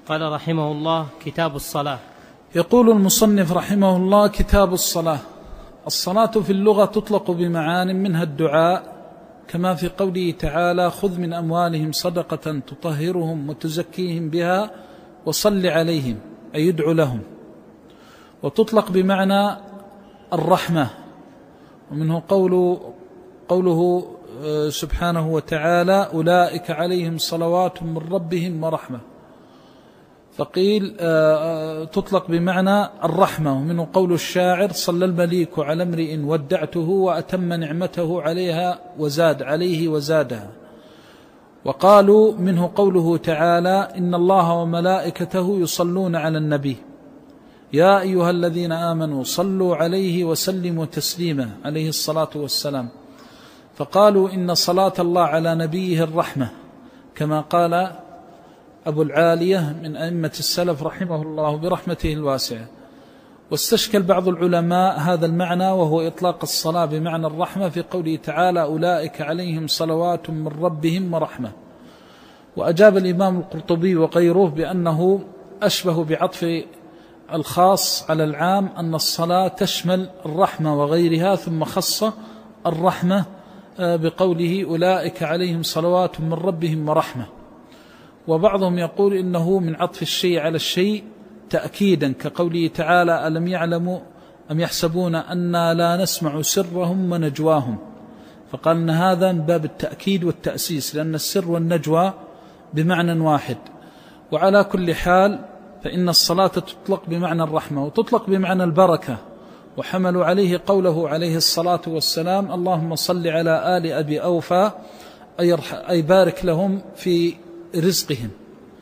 قال رحمه الله: كتاب الصلاة. يقول المصنف رحمه الله: كتاب الصلاة. الصلاة في اللغة تطلق بمعان منها الدعاء، كما في قوله تعالى: خذ من أموالهم صدقة تطهرهم وتزكيهم بها وصل عليهم، أي يدعو لهم. وتطلق بمعنى الرحمة، ومنه قوله سبحانه وتعالى: أولئك عليهم صلوات من ربهم ورحمة. فقيل تطلق بمعنى الرحمة، ومنه قول الشاعر: صلى المليك على امرئ ودعته وأتم نعمته عليه وزادها. وقالوا منه قوله تعالى: إن الله وملائكته يصلون على النبي يا أيها الذين آمنوا صلوا عليه وسلموا تسليما، عليه الصلاة والسلام. فقالوا إن صلاة الله على نبيه الرحمة، كما قال أبو العالية من أئمة السلف رحمه الله برحمته الواسعة. واستشكل بعض العلماء هذا المعنى، وهو إطلاق الصلاة بمعنى الرحمة في قوله تعالى: أولئك عليهم صلوات من ربهم ورحمة. وأجاب الإمام القرطبي وغيره بأنه أشبه بعطف الخاص على العام، أن الصلاة تشمل الرحمة وغيرها، ثم خص الرحمة بقوله: أولئك عليهم صلوات من ربهم ورحمة. وبعضهم يقول إنه من عطف الشيء على الشيء تأكيدا، كقوله تعالى: ألم يعلموا أم يحسبون أنا لا نسمع سرهم ونجواهم. فقال إن هذا من باب التأكيد والتأسيس، لأن السر والنجوى بمعنى واحد. وعلى كل حال فإن الصلاة تطلق بمعنى الرحمة وتطلق بمعنى البركة، وحملوا عليه قوله عليه الصلاة والسلام: اللهم صل على آل أبي أوفى، أي بارك لهم في رزقهم.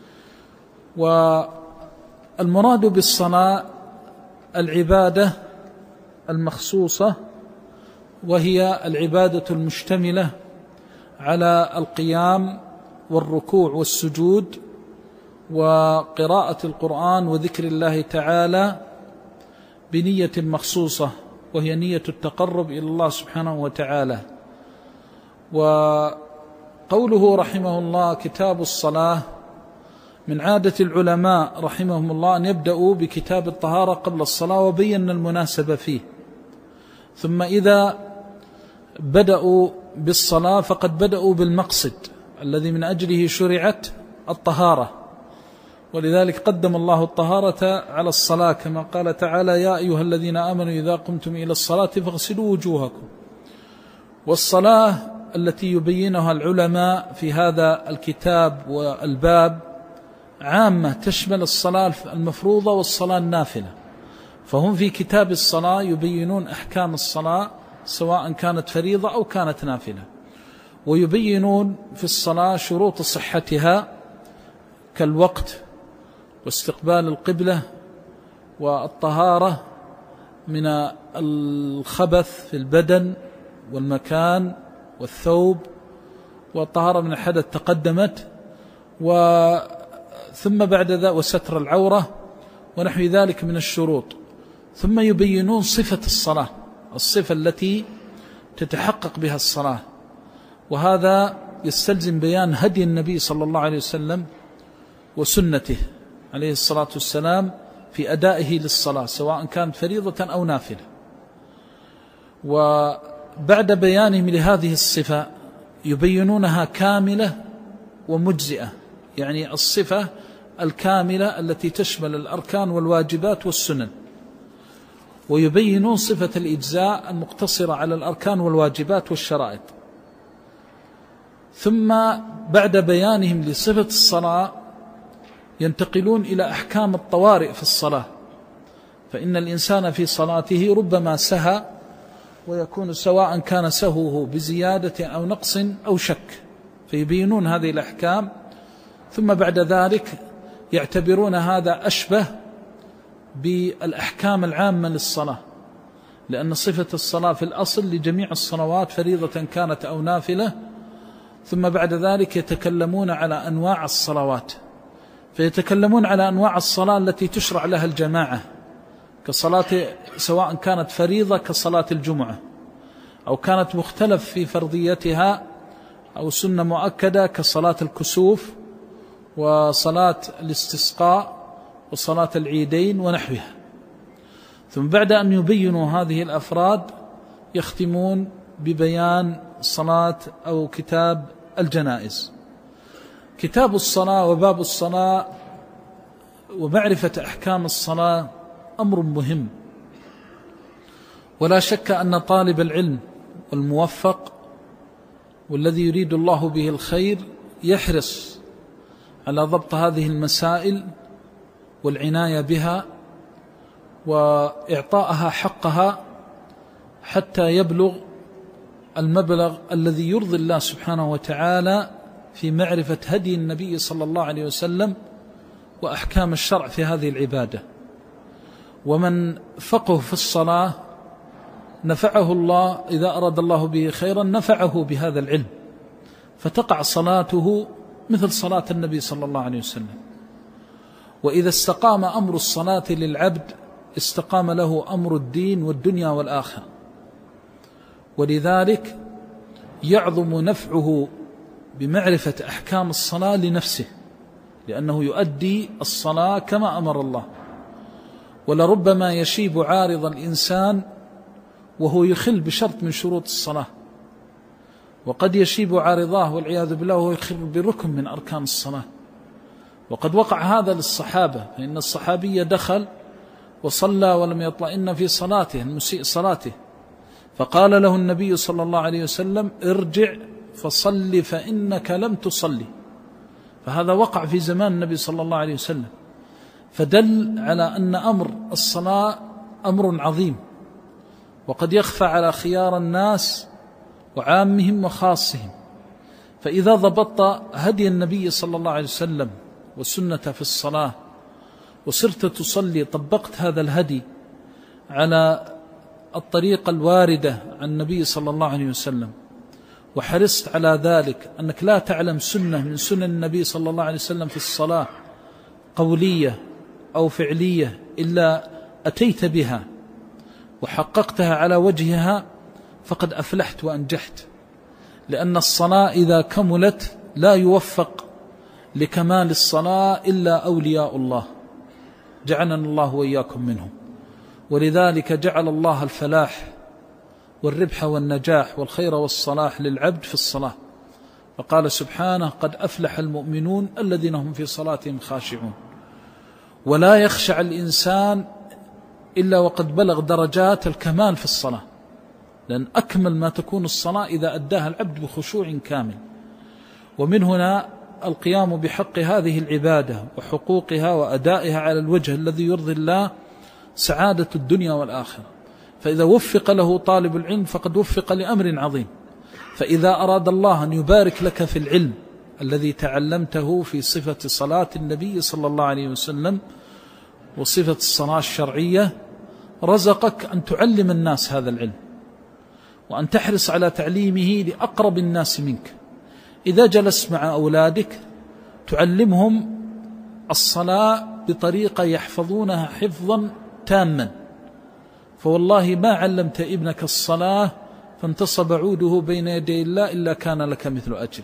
والمراد بالصلاة العبادة المخصوصة، وهي العبادة المشتملة على القيام والركوع والسجود وقراءة القرآن وذكر الله تعالى بنية مخصوصة، وهي نية التقرب إلى الله سبحانه وتعالى. وقوله رحمه الله: كتاب الصلاة، من عادة العلماء رحمهم الله أن يبدأوا بكتاب الطهارة قبل الصلاة، وبينا المناسبة فيه. ثم إذا بدأوا بالصلاة فقد بدأوا بالمقصد الذي من أجله شرعت الطهارة، ولذلك قدم الله الطهارة على الصلاة، كما قال تعالى: يا أيها الذين آمنوا إذا قمتم إلى الصلاة فاغسلوا وجوهكم. والصلاة التي يبينها العلماء في هذا الكتاب والباب عامة، تشمل الصلاة المفروضة والصلاة النافلة. فهم في كتاب الصلاة يبينون أحكام الصلاة سواء كانت فريضة أو كانت نافلة، ويبينون في الصلاة شروط صحتها كالوقت واستقبال القبلة والطهارة من الخبث في البدن والمكان والثوب، والطهارة من الحدث تقدمت، ثم بعد ذلك وستر العورة ونحو ذلك من الشروط. ثم يبينون صفة الصلاة، الصفة التي تتحقق بها الصلاة، وهذا يستلزم بيان هدي النبي صلى الله عليه وسلم وسنته عليه الصلاة والسلام في أدائه للصلاة، سواء كانت فريضة أو نافلة. وبعد بيانهم لهذه الصفة يبينونها كاملة ومجزئة، يعني الصفة الكاملة التي تشمل الأركان والواجبات والسنن، ويبينون صفة الإجزاء المقتصرة على الأركان والواجبات والشرائط. ثم بعد بيانهم لصفة الصلاة ينتقلون إلى أحكام الطوارئ في الصلاة، فإن الإنسان في صلاته ربما سهى، ويكون سواء كان سهوه بزيادة أو نقص أو شك، فيبينون هذه الأحكام. ثم بعد ذلك يعتبرون هذا أشبه بالأحكام العامة للصلاة، لأن صفة الصلاة في الأصل لجميع الصلوات فريضة كانت أو نافلة. ثم بعد ذلك يتكلمون على أنواع الصلوات، فيتكلمون على أنواع الصلاة التي تشرع لها الجماعة، كصلاة سواء كانت فريضة كصلاة الجمعة، أو كانت مختلف في فرضيتها، أو سنة مؤكدة كصلاة الكسوف وصلاة الاستسقاء وصلاة العيدين ونحوها. ثم بعد أن يبينوا هذه الأفراد يختمون ببيان صلاة أو كتاب الجنائز. كتاب الصلاة وباب الصلاة ومعرفة أحكام الصلاة أمر مهم، ولا شك أن طالب العلم والموفق والذي يريد الله به الخير يحرص على ضبط هذه المسائل والعناية بها وإعطائها حقها حتى يبلغ المبلغ الذي يرضي الله سبحانه وتعالى في معرفة هدي النبي صلى الله عليه وسلم وأحكام الشرع في هذه العبادة. ومن فقه في الصلاة نفعه الله، إذا أراد الله به خيرا نفعه بهذا العلم، فتقع صلاته مثل صلاة النبي صلى الله عليه وسلم. وإذا استقام أمر الصلاة للعبد استقام له أمر الدين والدنيا والآخرة. ولذلك يعظم نفعه بمعرفة أحكام الصلاة لنفسه، لأنه يؤدي الصلاة كما أمر الله. ولربما يشيب عارض الإنسان وهو يخل بشرط من شروط الصلاة، وقد يشيب عارضاه والعياذ بالله وهو يخل بركن من أركان الصلاة. وقد وقع هذا للصحابة، فإن الصحابي دخل وصلى ولم يطمئن في صلاته، المسيء صلاته، فقال له النبي صلى الله عليه وسلم: ارجع فصل فإنك لم تصلي. فهذا وقع في زمان النبي صلى الله عليه وسلم، فدل على أن أمر الصلاة أمر عظيم، وقد يخفى على خيار الناس وعامهم وخاصهم. فإذا ضبطت هدي النبي صلى الله عليه وسلم والسنة في الصلاة وصرت تصلي، طبقت هذا الهدي على الطريقة الواردة عن النبي صلى الله عليه وسلم، وحرصت على ذلك أنك لا تعلم سنة من سنن النبي صلى الله عليه وسلم في الصلاة قولية أو فعلية إلا أتيت بها وحققتها على وجهها، فقد أفلحت وأنجحت. لأن الصلاة إذا كملت لا يوفق لكمال الصلاة إلا أولياء الله، جعلنا الله وإياكم منهم. ولذلك جعل الله الفلاح والربح والنجاح والخير والصلاح للعبد في الصلاة، فقال سبحانه: قد أفلح المؤمنون الذين هم في صلاتهم خاشعون. ولا يخشع الإنسان إلا وقد بلغ درجات الكمال في الصلاة، لأن أكمل ما تكون الصلاة إذا أداها العبد بخشوع كامل. ومن هنا القيام بحق هذه العبادة وحقوقها وأدائها على الوجه الذي يرضي الله سعادة الدنيا والآخرة. فإذا وفق له طالب العلم فقد وفق لأمر عظيم. فإذا أراد الله أن يبارك لك في العلم الذي تعلمته في صفة صلاة النبي صلى الله عليه وسلم وصفة الصلاة الشرعية، رزقك أن تعلم الناس هذا العلم، وأن تحرص على تعليمه لأقرب الناس منك. إذا جلست مع أولادك تعلمهم الصلاة بطريقة يحفظونها حفظا تاما، فوالله ما علمت ابنك الصلاة فانتصب عوده بين يدي الله إلا كان لك مثل أجره،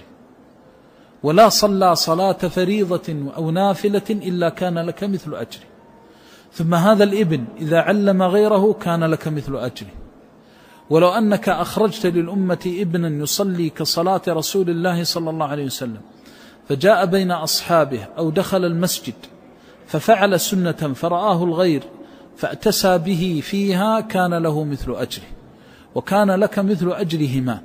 ولا صلى صلاة فريضة أو نافلة إلا كان لك مثل أجره. ثم هذا الابن إذا علم غيره كان لك مثل أجره. ولو أنك أخرجت للأمة ابنا يصلي كصلاة رسول الله صلى الله عليه وسلم، فجاء بين أصحابه أو دخل المسجد ففعل سنة فرآه الغير فأتسى به فيها، كان له مثل أجره، وكان لك مثل أجرهما،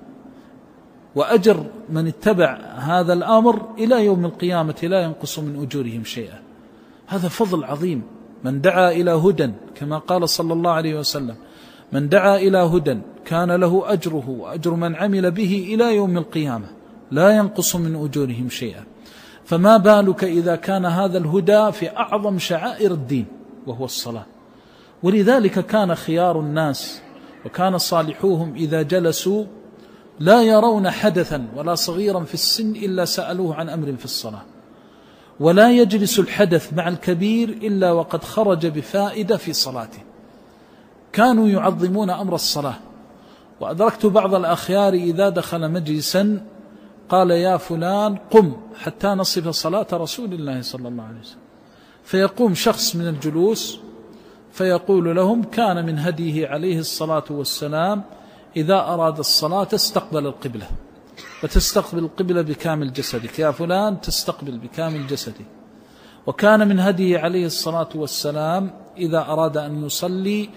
وأجر من اتبع هذا الأمر إلى يوم القيامة لا ينقص من أجورهم شيئا. هذا فضل عظيم. من دعا إلى هدى كما قال صلى الله عليه وسلم: من دعا إلى هدى كان له أجره وأجر من عمل به إلى يوم القيامة لا ينقص من أجورهم شيئا. فما بالك إذا كان هذا الهدى في أعظم شعائر الدين وهو الصلاة. ولذلك كان خيار الناس وكان صالحوهم إذا جلسوا لا يرون حدثا ولا صغيرا في السن إلا سألوه عن أمر في الصلاة، ولا يجلس الحدث مع الكبير إلا وقد خرج بفائدة في صلاته. كانوا يعظمون أمر الصلاة. وأدركت بعض الأخيار إذا دخل مجلسا قال يا فلان قم حتى نصف صلاة رسول الله صلى الله عليه وسلم، فيقوم شخص من الجلوس فيقول لهم كان من هديه عليه الصلاة والسلام إذا أراد الصلاة استقبل القبلة، فتستقبل القبلة بكامل جسدك يا فلان، تستقبل بكامل جسدك. وكان من هديه عليه الصلاة والسلام إذا أراد أن يصلي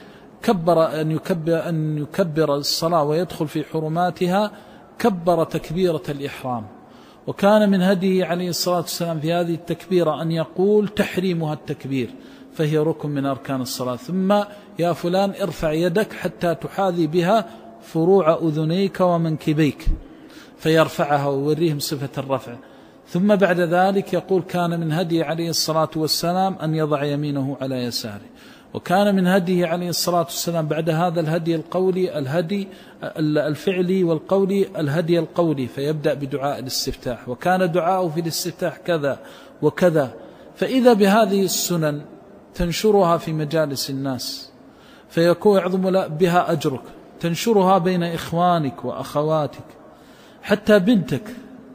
أن يكبر الصلاة ويدخل في حرماتها كبر تكبيرة الإحرام. وكان من هديه عليه الصلاة والسلام في هذه التكبيرة أن يقول تحريمها التكبير فهي ركن من أركان الصلاة، ثم يا فلان ارفع يدك حتى تحاذي بها فروع أذنيك ومنكبيك، فيرفعها ويوريهم صفة الرفع. ثم بعد ذلك يقول كان من هديه عليه الصلاة والسلام أن يضع يمينه على يساره. وكان من هديه عليه الصلاة والسلام بعد هذا الهدي القولي الهدي الفعلي والقولي الهدي القولي، فيبدأ بدعاء الاستفتاح، وكان دعاءه في الاستفتاح كذا وكذا. فإذا بهذه السنن تنشرها في مجالس الناس فيكون يعظم بها أجرك، تنشرها بين إخوانك وأخواتك، حتى بنتك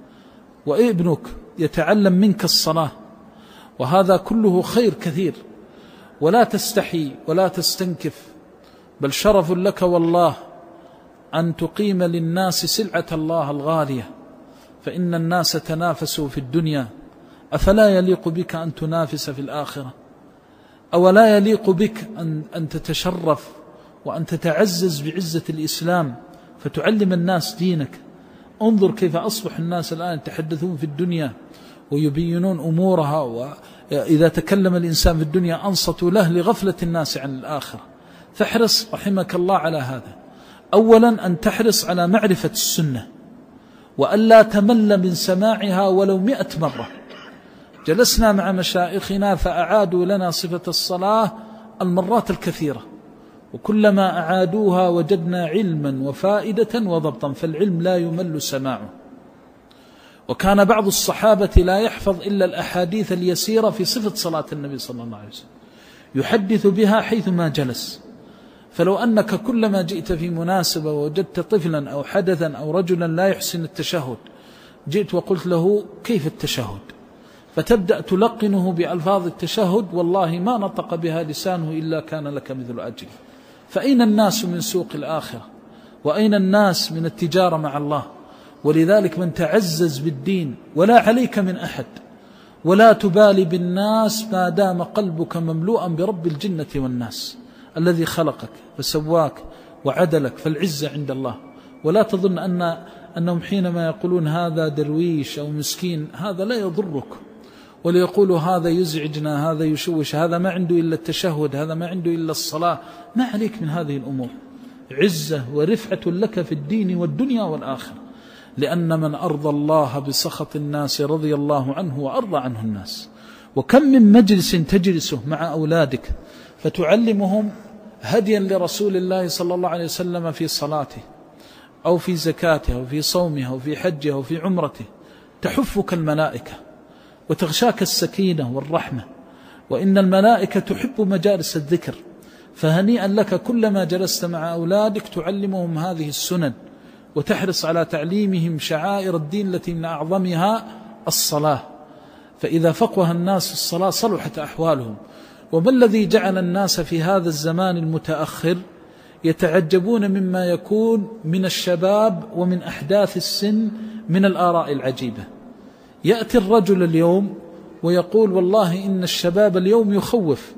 وابنك يتعلم منك الصلاة، وهذا كله خير كثير. ولا تستحي ولا تستنكف، بل شرف لك والله أن تقيم للناس سلعة الله الغالية، فإن الناس تنافسوا في الدنيا، أفلا يليق بك أن تنافس في الآخرة؟ أولا يليق بك أن تتشرف وأن تتعزز بعزة الإسلام فتعلم الناس دينك؟ انظر كيف أصبح الناس الآن يتحدثون في الدنيا ويبينون أمورها، وإذا تكلم الإنسان في الدنيا أنصتوا له لغفلة الناس عن الآخرة. فاحرص رحمك الله على هذا. أولا أن تحرص على معرفة السنة، وألا تمل من سماعها ولو 100 مرة. جلسنا مع مشايخنا فأعادوا لنا صفة الصلاة المرات الكثيرة، وكلما أعادوها وجدنا علما وفائدة وضبطا، فالعلم لا يمل سماعه. وكان بعض الصحابة لا يحفظ إلا الأحاديث اليسيرة في صفة صلاة النبي صلى الله عليه وسلم، يحدث بها حيثما جلس. فلو أنك كلما جئت في مناسبة ووجدت طفلا أو حدثا أو رجلا لا يحسن التشهد جئت وقلت له كيف التشهد، فتبدأ تلقنه بألفاظ التشهد، والله ما نطق بها لسانه إلا كان لك مثل أجره. فأين الناس من سوق الآخرة؟ وأين الناس من التجارة مع الله؟ ولذلك من تعزز بالدين ولا عليك من أحد، ولا تبالي بالناس ما دام قلبك مملوءا برب الجنة والناس الذي خلقك فسواك وعدلك، فالعزة عند الله. ولا تظن أنهم حينما يقولون هذا درويش أو مسكين هذا لا يضرك، وليقولوا هذا يزعجنا، هذا يشوش، هذا ما عنده إلا التشهد، هذا ما عنده إلا الصلاة. ما عليك من هذه الأمور، عزة ورفعة لك في الدين والدنيا والآخرة، لأن من أرضى الله بسخط الناس رضي الله عنه وأرضى عنه الناس. وكم من مجلس تجلسه مع أولادك فتعلمهم هديا لرسول الله صلى الله عليه وسلم في صلاته أو في زكاته أو في صومه أو في حجه أو في عمرته، تحفك الملائكة وتغشاك السكينة والرحمة، وإن الملائكة تحب مجالس الذكر. فهنيئا لك كلما جلست مع أولادك تعلمهم هذه السنن، وتحرص على تعليمهم شعائر الدين التي من أعظمها الصلاة. فإذا فقه الناس في الصلاة صلحت أحوالهم. وما الذي جعل الناس في هذا الزمان المتأخر يتعجبون مما يكون من الشباب ومن أحداث السن من الآراء العجيبة؟ يأتي الرجل اليوم ويقول والله إن الشباب اليوم يخوف.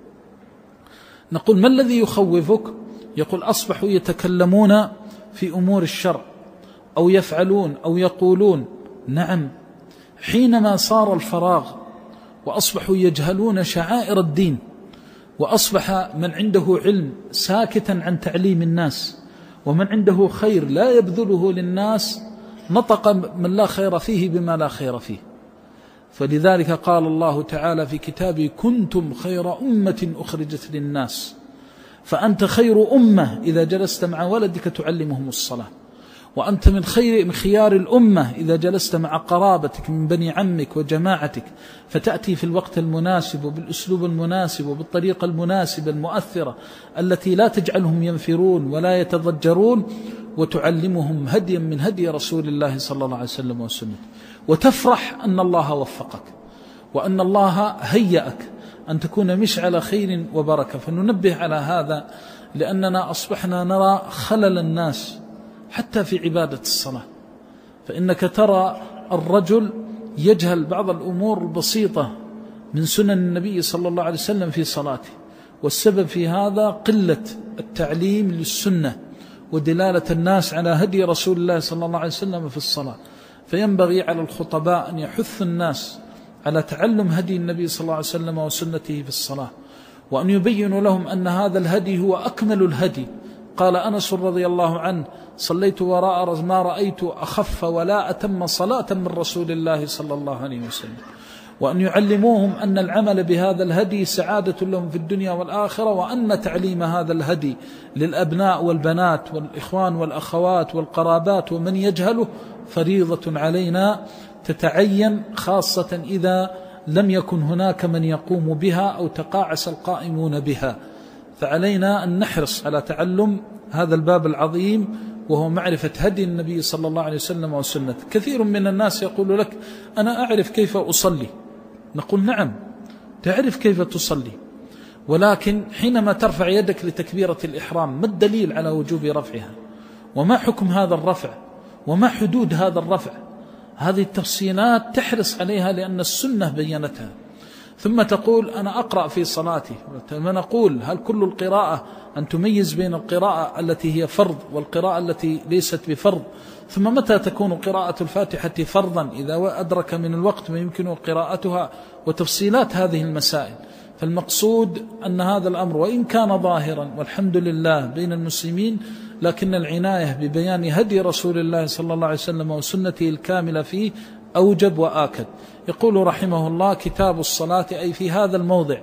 نقول ما الذي يخوفك؟ يقول أصبحوا يتكلمون في أمور الشرع أو يفعلون أو يقولون. نعم، حينما صار الفراغ وأصبحوا يجهلون شعائر الدين، وأصبح من عنده علم ساكتا عن تعليم الناس، ومن عنده خير لا يبذله للناس، نطق من لا خير فيه بما لا خير فيه. فلذلك قال الله تعالى في كتابه كنتم خير أمة أخرجت للناس. فأنت خير أمة إذا جلست مع ولدك تعلمهم الصلاة. وأنت من خيار الأمة إذا جلست مع قرابتك من بني عمك وجماعتك، فتأتي في الوقت المناسب وبالأسلوب المناسب وبالطريقة المناسبة المؤثرة التي لا تجعلهم ينفرون ولا يتضجرون، وتعلمهم هديا من هدي رسول الله صلى الله عليه وسلم وسنته، وتفرح أن الله وفقك وأن الله هيأك أن تكون مشعل خير وبركة. فننبه على هذا لأننا أصبحنا نرى خلل الناس حتى في عبادة الصلاة، فإنك ترى الرجل يجهل بعض الأمور البسيطة من سنن النبي صلى الله عليه وسلم في صلاته، والسبب في هذا قلة التعليم للسنة ودلالة الناس على هدي رسول الله صلى الله عليه وسلم في الصلاة. فينبغي على الخطباء أن يحث الناس على تعلم هدي النبي صلى الله عليه وسلم وسنته في الصلاة، وأن يبينوا لهم أن هذا الهدي هو أكمل الهدي. قال أنس رضي الله عنه: صليت وراء ما رأيت أخف ولا أتم صلاة من رسول الله صلى الله عليه وسلم. وأن يعلموهم أن العمل بهذا الهدي سعادة لهم في الدنيا والآخرة، وأن تعليم هذا الهدي للأبناء والبنات والإخوان والأخوات والقرابات ومن يجهله فريضة علينا تتعين، خاصة إذا لم يكن هناك من يقوم بها أو تقاعس القائمون بها. فعلينا أن نحرص على تعلم هذا الباب العظيم، وهو معرفة هدي النبي صلى الله عليه وسلم وسنته. كثير من الناس يقول لك: أنا أعرف كيف أصلي. نقول: نعم، تعرف كيف تصلي، ولكن حينما ترفع يدك لتكبيرة الإحرام ما الدليل على وجوب رفعها؟ وما حكم هذا الرفع؟ وما حدود هذا الرفع؟ هذه التفصيلات تحرص عليها لأن السنة بينتها. ثم تقول: أنا أقرأ في صلاتي. ثم نقول: هل كل القراءة أن تميز بين القراءة التي هي فرض والقراءة التي ليست بفرض؟ ثم متى تكون قراءة الفاتحة فرضا إذا أدرك من الوقت ما يمكن قراءتها؟ وتفصيلات هذه المسائل. فالمقصود أن هذا الأمر وإن كان ظاهرا والحمد لله بين المسلمين، لكن العناية ببيان هدي رسول الله صلى الله عليه وسلم وسنته الكاملة فيه أوجب وآكد. يقول رحمه الله: كتاب الصلاة، أي في هذا الموضع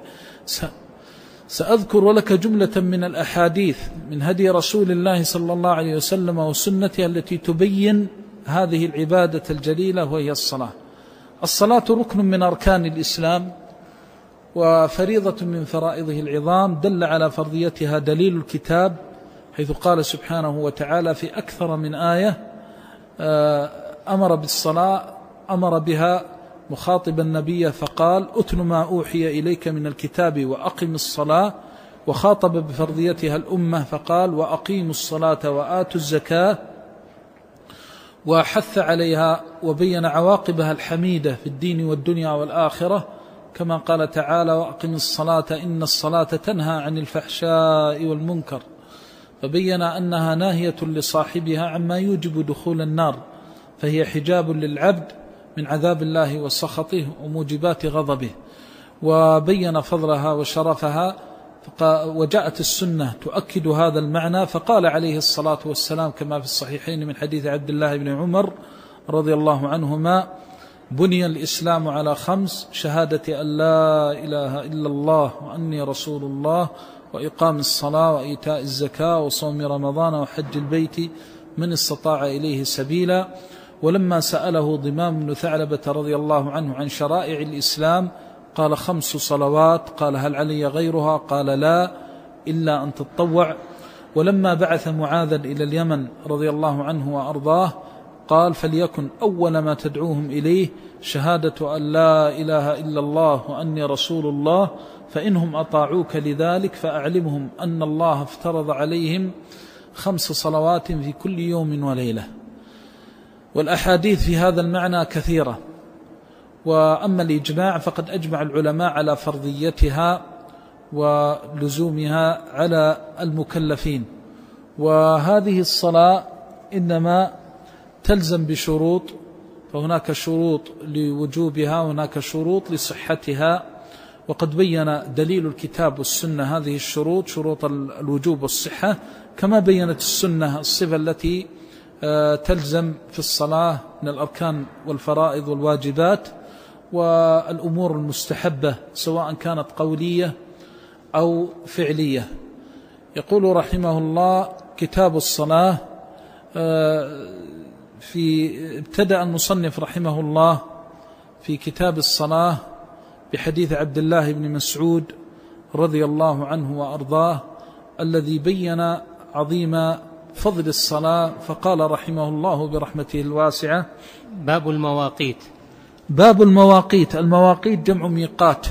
سأذكر لك جملة من الأحاديث من هدي رسول الله صلى الله عليه وسلم وسنته التي تبين هذه العبادة الجليلة، وهي الصلاة. الصلاة ركن من أركان الإسلام وفريضة من فرائضه العظام، دل على فرضيتها دليل الكتاب، حيث قال سبحانه وتعالى في أكثر من آية أمر بالصلاة، أمر بها مخاطبا النبي فقال: أتل ما أوحي إليك من الكتاب وأقم الصلاة. وخاطب بفرضيتها الأمة فقال: وأقيموا الصلاة وآتوا الزكاة، وحث عليها وبين عواقبها الحميدة في الدين والدنيا والآخرة، كما قال تعالى: وأقم الصلاة إن الصلاة تنهى عن الفحشاء والمنكر. فبين أنها ناهية لصاحبها عما يوجب دخول النار، فهي حجاب للعبد من عذاب الله وسخطه وموجبات غضبه. وبين فضلها وشرفها، وجاءت السنة تؤكد هذا المعنى، فقال عليه الصلاة والسلام كما في الصحيحين من حديث عبد الله بن عمر رضي الله عنهما: بني الإسلام على 5: شهادة أن لا إله إلا الله وأني رسول الله، وإقام الصلاة، وإيتاء الزكاة، وصوم رمضان، وحج البيت من استطاع إليه سبيلا. ولما سأله ضمام بن ثعلبة رضي الله عنه عن شرائع الإسلام قال: 5 صلوات. قال: هل علي غيرها؟ قال: لا، إلا أن تتطوع. ولما بعث معاذا إلى اليمن رضي الله عنه وأرضاه قال: فليكن أول ما تدعوهم إليه شهادة أن لا إله إلا الله وأني رسول الله، فإنهم أطاعوك لذلك فأعلمهم أن الله افترض عليهم 5 صلوات في كل يوم وليلة. والأحاديث في هذا المعنى كثيرة. وأما الإجماع فقد أجمع العلماء على فرضيتها ولزومها على المكلفين. وهذه الصلاة إنما تلزم بشروط، فهناك شروط لوجوبها وهناك شروط لصحتها، وقد بين دليل الكتاب والسنة هذه الشروط، شروط الوجوب والصحة، كما بينت السنة الصفة التي تلزم في الصلاة من الأركان والفرائض والواجبات والأمور المستحبة سواء كانت قولية أو فعلية. يقول رحمه الله: كتاب الصلاة، ابتدأ المصنف رحمه الله في كتاب الصلاة بحديث عبد الله بن مسعود رضي الله عنه وأرضاه الذي بين عظيم فضل الصلاة، فقال رحمه الله برحمته الواسعة: باب المواقيت. باب المواقيت. المواقيت جمع ميقات.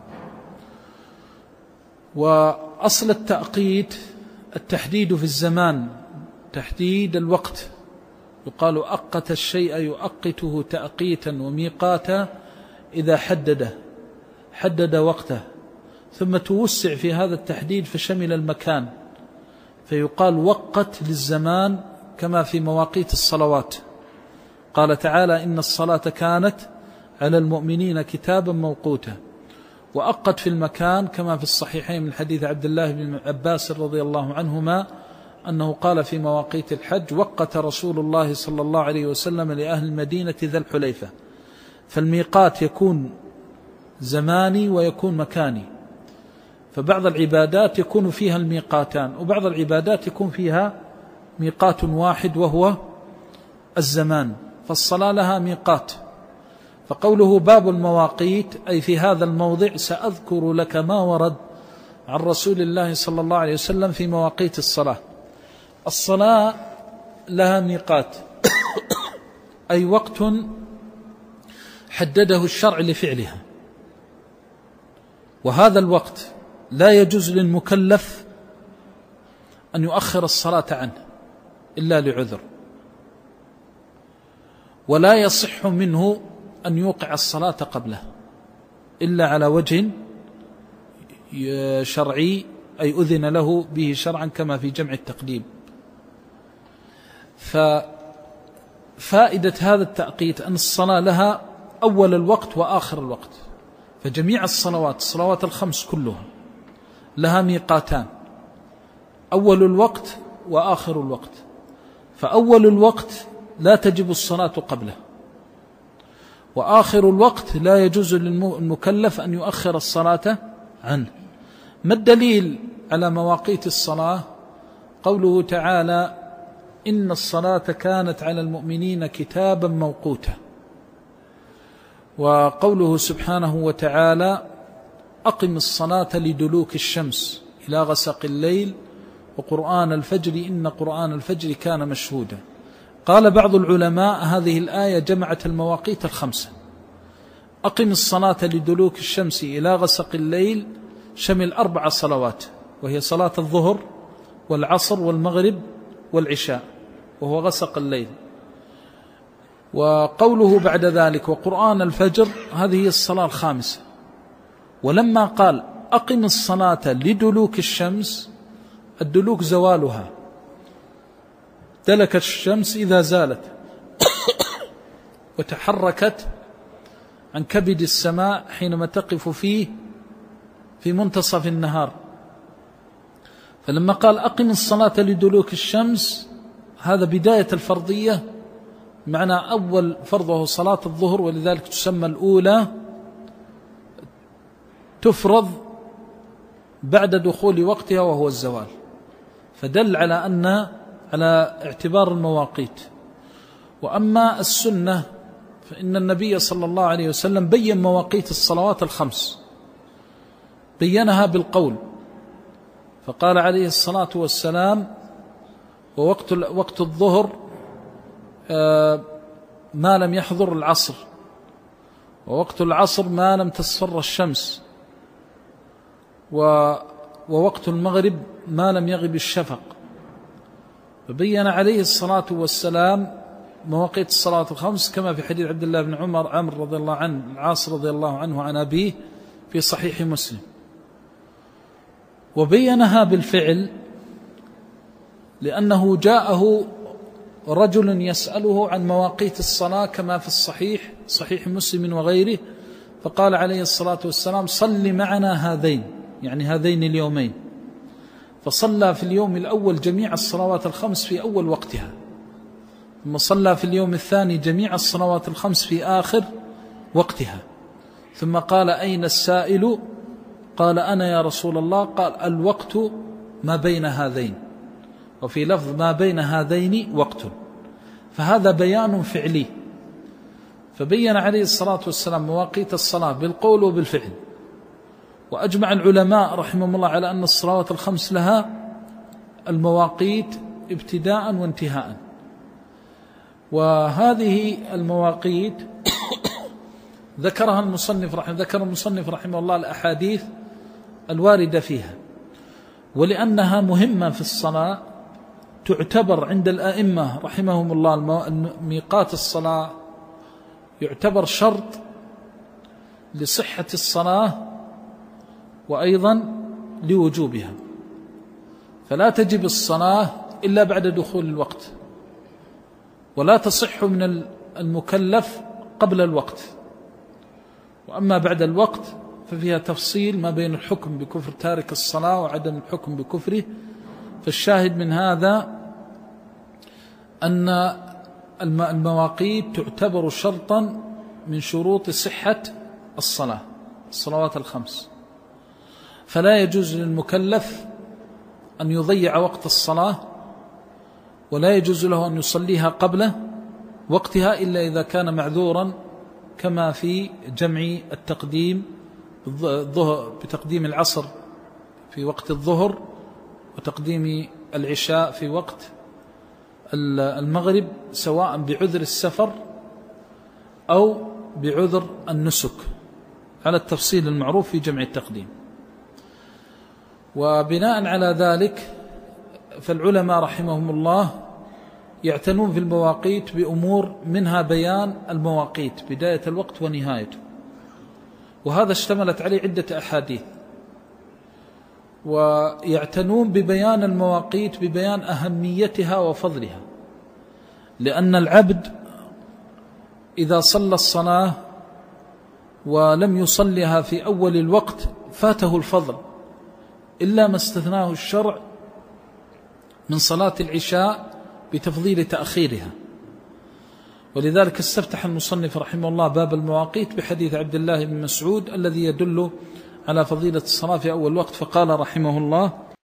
وأصل التأقيت التحديد في الزمان، تحديد الوقت. يقال أقت الشيء يؤقته تأقيتا وميقاتا إذا حدد وقته، ثم توسع في هذا التحديد فشمل المكان، فيقال وقت للزمان كما في مواقيت الصلوات. قال تعالى: إن الصلاة كانت على المؤمنين كتابا موقوتا. وأقت في المكان كما في الصحيحين من حديث عبد الله بن عباس رضي الله عنهما أنه قال في مواقيت الحج: وقت رسول الله صلى الله عليه وسلم لأهل المدينة ذا الحليفة. فالميقات يكون زماني ويكون مكاني، فبعض العبادات يكون فيها الميقاتان، وبعض العبادات يكون فيها ميقات واحد وهو الزمان، فالصلاة لها ميقات. فقوله باب المواقيت أي في هذا الموضع سأذكر لك ما ورد عن رسول الله صلى الله عليه وسلم في مواقيت الصلاة. الصلاة لها ميقات أي وقت حدده الشرع لفعلها، وهذا الوقت لا يجوز للمكلف أن يؤخر الصلاة عنه إلا لعذر، ولا يصح منه أن يوقع الصلاة قبله إلا على وجه شرعي أي أذن له به شرعا كما في جمع التقديم. ففائدة هذا التأقيت أن الصلاة لها أول الوقت وآخر الوقت، فجميع الصلوات الخمس كلها لها ميقاتان: أول الوقت وآخر الوقت. فأول الوقت لا تجب الصلاة قبله، وآخر الوقت لا يجوز للمكلف أن يؤخر الصلاة عنه. ما الدليل على مواقيت الصلاة؟ قوله تعالى: إن الصلاة كانت على المؤمنين كتابا موقوتا. وقوله سبحانه وتعالى: أقم الصلاة لدلوك الشمس إلى غسق الليل وقرآن الفجر إن قرآن الفجر كان مشهودا. قال بعض العلماء: هذه الآية جمعت المواقيت الخمسة. أقم الصلاة لدلوك الشمس إلى غسق الليل شمل 4 صلوات، وهي صلاة الظهر والعصر والمغرب والعشاء، وهو غسق الليل. وقوله بعد ذلك وقرآن الفجر هذه هي الصلاة الخامسة. ولما قال أقم الصلاة لدلوك الشمس، الدلوك زوالها، دلكت الشمس إذا زالت وتحركت عن كبد السماء حينما تقف فيه في منتصف النهار. فلما قال أقم الصلاة لدلوك الشمس، هذا بداية الفرضية، معنى أول فرضه صلاة الظهر، ولذلك تسمى الأولى، تفرض بعد دخول وقتها وهو الزوال، فدل على اعتبار المواقيت. وأما السنة فإن النبي صلى الله عليه وسلم بين مواقيت الصلوات الخمس، بينها بالقول، فقال عليه الصلاة والسلام: ووقت الظهر ما لم يحضر العصر، ووقت العصر ما لم تصفر الشمس، ووقت المغرب ما لم يغب الشفق. فبين عليه الصلاة والسلام مواقيت الصلاة الخمس كما في حديث عبد الله بن عمر رضي الله عنه العاص رضي الله عنه عن أبيه في صحيح مسلم. وبينها بالفعل، لأنه جاءه رجل يسأله عن مواقيت الصلاة كما في صحيح مسلم وغيره، فقال عليه الصلاة والسلام: صل معنا هذين، يعني هذين اليومين. فصلى في اليوم الأول جميع الصلوات الخمس في أول وقتها، ثم صلى في اليوم الثاني جميع الصلوات الخمس في آخر وقتها، ثم قال: أين السائل؟ قال: أنا يا رسول الله. قال: الوقت ما بين هذين. وفي لفظ ما بين هذين وقت، فهذا بيان فعلي. فبين عليه الصلاة والسلام مواقيت الصلاة بالقول وبالفعل. وأجمع العلماء رحمهم الله على أن الصلوات الخمس لها المواقيت ابتداء وانتهاء. وهذه المواقيت ذكر المصنف رحمه الله الأحاديث الواردة فيها، ولأنها مهمة في الصلاة تعتبر عند الأئمة رحمهم الله ميقات الصلاة يعتبر شرط لصحة الصلاة وأيضا لوجوبها، فلا تجب الصلاة إلا بعد دخول الوقت، ولا تصح من المكلف قبل الوقت. وأما بعد الوقت ففيها تفصيل ما بين الحكم بكفر تارك الصلاة وعدم الحكم بكفره. فالشاهد من هذا أن المواقيت تعتبر شرطا من شروط صحة الصلوات الخمس، فلا يجوز للمكلف أن يضيع وقت الصلاة، ولا يجوز له أن يصليها قبل وقتها إلا إذا كان معذورا، كما في جمع التقديم بتقديم العصر في وقت الظهر وتقديم العشاء في وقت المغرب، سواء بعذر السفر أو بعذر النسك، على التفصيل المعروف في جمع التقديم. وبناء على ذلك فالعلماء رحمهم الله يعتنون في المواقيت بأمور، منها بيان المواقيت بداية الوقت ونهايته، وهذا اشتملت عليه عدة أحاديث. ويعتنون ببيان المواقيت ببيان أهميتها وفضلها، لأن العبد إذا صلى الصلاة ولم يصلها في أول الوقت فاته الفضل، إلا ما استثناه الشرع من صلاة العشاء بتفضيل تأخيرها. ولذلك استفتح المصنف رحمه الله باب المواقيت بحديث عبد الله بن مسعود الذي يدل على فضيلة الصلاة في أول وقت، فقال رحمه الله: